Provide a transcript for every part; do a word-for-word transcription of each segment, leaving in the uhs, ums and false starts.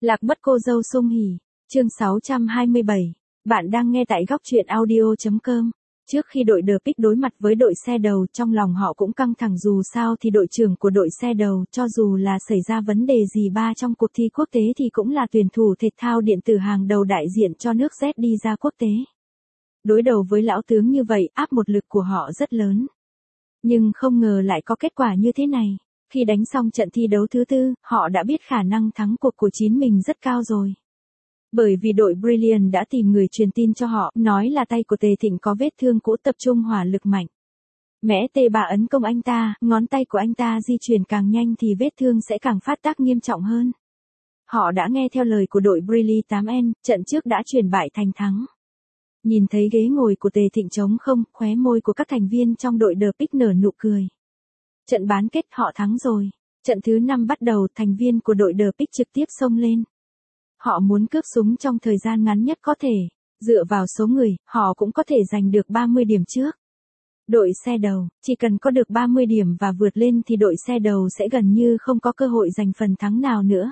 Lạc mất cô dâu Sung Hỉ, chương sáu trăm hai mươi bảy. Bạn đang nghe tại góc truyện audio chấm com. Trước khi đội The Pick đối mặt với đội xe đầu, trong lòng họ cũng căng thẳng, dù sao thì đội trưởng của đội xe đầu, cho dù là xảy ra vấn đề gì ba trong cuộc thi quốc tế thì cũng là tuyển thủ thể thao điện tử hàng đầu đại diện cho nước Z đi ra quốc tế. Đối đầu với lão tướng như vậy, áp một lực của họ rất lớn. Nhưng không ngờ lại có kết quả như thế này. Khi đánh xong trận thi đấu thứ tư, họ đã biết khả năng thắng cuộc của chính mình rất cao rồi. Bởi vì đội Brilliant đã tìm người truyền tin cho họ, nói là tay của Tề Thịnh có vết thương cũ, tập trung hỏa lực mạnh. Mẽ Tề Bà ấn công anh ta, ngón tay của anh ta di chuyển càng nhanh thì vết thương sẽ càng phát tác nghiêm trọng hơn. Họ đã nghe theo lời của đội Brilliant tám N, trận trước đã chuyển bại thành thắng. Nhìn thấy ghế ngồi của Tề Thịnh trống không, khóe môi của các thành viên trong đội The Pick nở nụ cười. Trận bán kết họ thắng rồi. Trận thứ năm bắt đầu, thành viên của đội The Pick trực tiếp xông lên. Họ muốn cướp súng trong thời gian ngắn nhất có thể. Dựa vào số người, họ cũng có thể giành được ba mươi điểm trước. Đội xe đầu, chỉ cần có được ba mươi điểm và vượt lên thì đội xe đầu sẽ gần như không có cơ hội giành phần thắng nào nữa.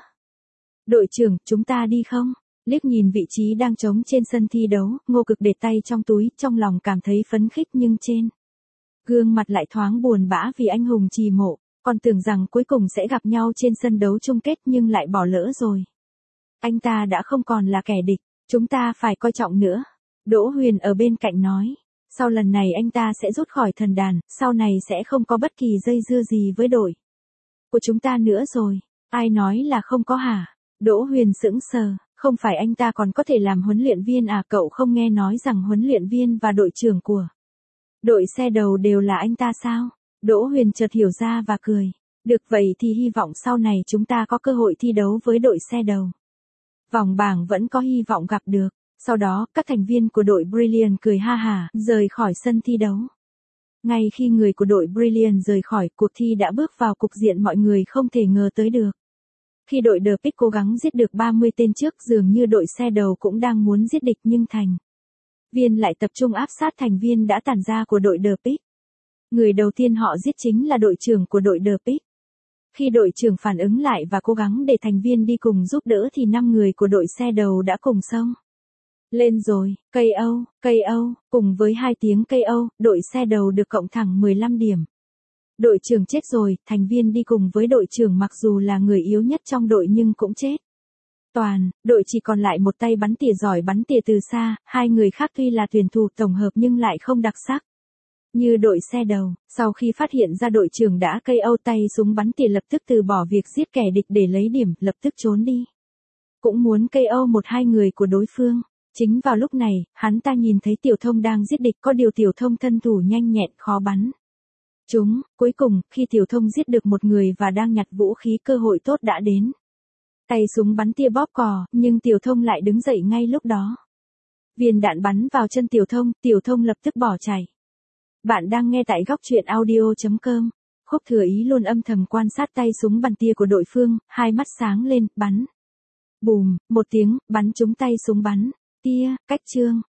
Đội trưởng, chúng ta đi không? Liếc nhìn vị trí đang trống trên sân thi đấu, Ngô Cực để tay trong túi, trong lòng cảm thấy phấn khích nhưng trên gương mặt lại thoáng buồn bã vì anh hùng trì mộ, còn tưởng rằng cuối cùng sẽ gặp nhau trên sân đấu chung kết nhưng lại bỏ lỡ rồi. Anh ta đã không còn là kẻ địch, chúng ta phải coi trọng nữa. Đỗ Huyền ở bên cạnh nói, sau lần này anh ta sẽ rút khỏi thần đàn, sau này sẽ không có bất kỳ dây dưa gì với đội của chúng ta nữa rồi. Ai nói là không có hả? Đỗ Huyền sững sờ, không phải anh ta còn có thể làm huấn luyện viên à? Cậu không nghe nói rằng huấn luyện viên và đội trưởng của đội xe đầu đều là anh ta sao? Đỗ Huyền chợt hiểu ra và cười. Được, vậy thì hy vọng sau này chúng ta có cơ hội thi đấu với đội xe đầu. Vòng bảng vẫn có hy vọng gặp được. Sau đó, các thành viên của đội Brilliant cười ha hả, rời khỏi sân thi đấu. Ngay khi người của đội Brilliant rời khỏi, cuộc thi đã bước vào cục diện mọi người không thể ngờ tới được. Khi đội The Pick cố gắng giết được ba mươi tên trước, dường như đội xe đầu cũng đang muốn giết địch nhưng thành viên lại tập trung áp sát thành viên đã tản ra của đội The Pick. Người đầu tiên họ giết chính là đội trưởng của đội The Pick. Khi đội trưởng phản ứng lại và cố gắng để thành viên đi cùng giúp đỡ thì năm người của đội xe đầu đã cùng xông lên rồi. ca o, ca o, cùng với hai tiếng ca o, đội xe đầu được cộng thẳng mười lăm điểm. Đội trưởng chết rồi, thành viên đi cùng với đội trưởng mặc dù là người yếu nhất trong đội nhưng cũng chết. Toàn, đội chỉ còn lại một tay bắn tỉa giỏi bắn tỉa từ xa, hai người khác tuy là tuyển thủ tổng hợp nhưng lại không đặc sắc như đội xe đầu. Sau khi phát hiện ra đội trưởng đã ca o, tay súng bắn tỉa lập tức từ bỏ việc giết kẻ địch để lấy điểm, lập tức trốn đi. Cũng muốn ca o một hai người của đối phương. Chính vào lúc này, hắn ta nhìn thấy Tiểu Thông đang giết địch, có điều Tiểu Thông thân thủ nhanh nhẹn khó bắn chúng. Cuối cùng, khi Tiểu Thông giết được một người và đang nhặt vũ khí, cơ hội tốt đã đến. Tay súng bắn tia bóp cò, nhưng Tiểu Thông lại đứng dậy ngay lúc đó. Viên đạn bắn vào chân Tiểu Thông, Tiểu Thông lập tức bỏ chạy. Bạn đang nghe tại góc truyện audio chấm com. Khúc Thừa Ý luôn âm thầm quan sát tay súng bắn tia của đội phương, hai mắt sáng lên, bắn. Bùm, một tiếng, bắn trúng tay súng bắn tia, cách chương.